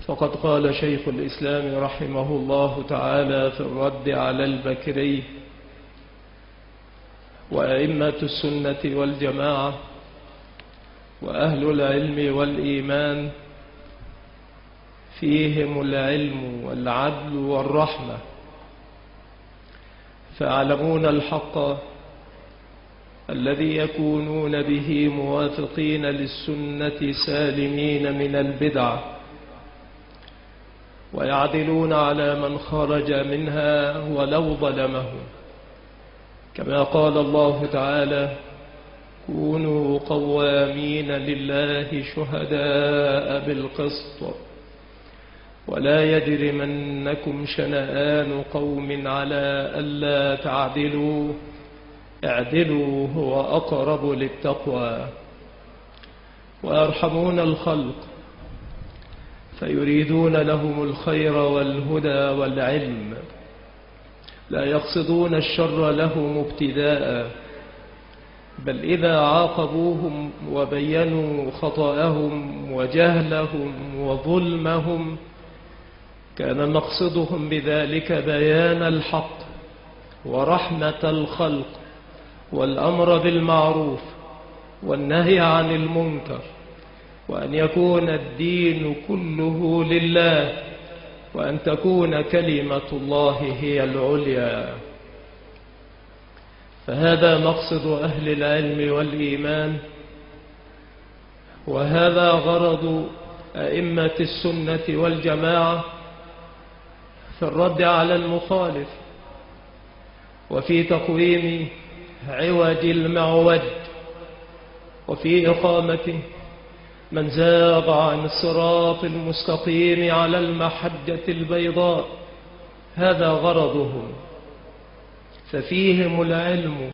فقد قال شيخ الإسلام رحمه الله تعالى في الرد على البكري: وأئمة السنة والجماعة وأهل العلم والإيمان فيهم العلم والعدل والرحمة، فيعلمون الحق الذي يكونون به موافقين للسنة سالمين من البدع، ويعدلون على من خرج منها ولو ظلمه، كما قال الله تعالى: كونوا قوامين لله شهداء بالقسط ولا يجرمنكم شنآن قوم على ألا تعدلوا اعدلوا هو أقرب للتقوى. ويرحمون الخلق فيريدون لهم الخير والهدى والعلم، لا يقصدون الشر لهم ابتداء، بل إذا عاقبوهم وبينوا خطأهم وجهلهم وظلمهم كان مقصدهم بذلك بيان الحق ورحمة الخلق والأمر بالمعروف والنهي عن المنكر، وأن يكون الدين كله لله، وأن تكون كلمة الله هي العليا. فهذا مقصد أهل العلم والإيمان، وهذا غرض أئمة السنة والجماعة في الرد على المخالف، وفي تقويم عوج المعوج، وفي إقامة من زاغ عن الصراط المستقيم على المحجة البيضاء. هذا غرضهم، ففيهم العلم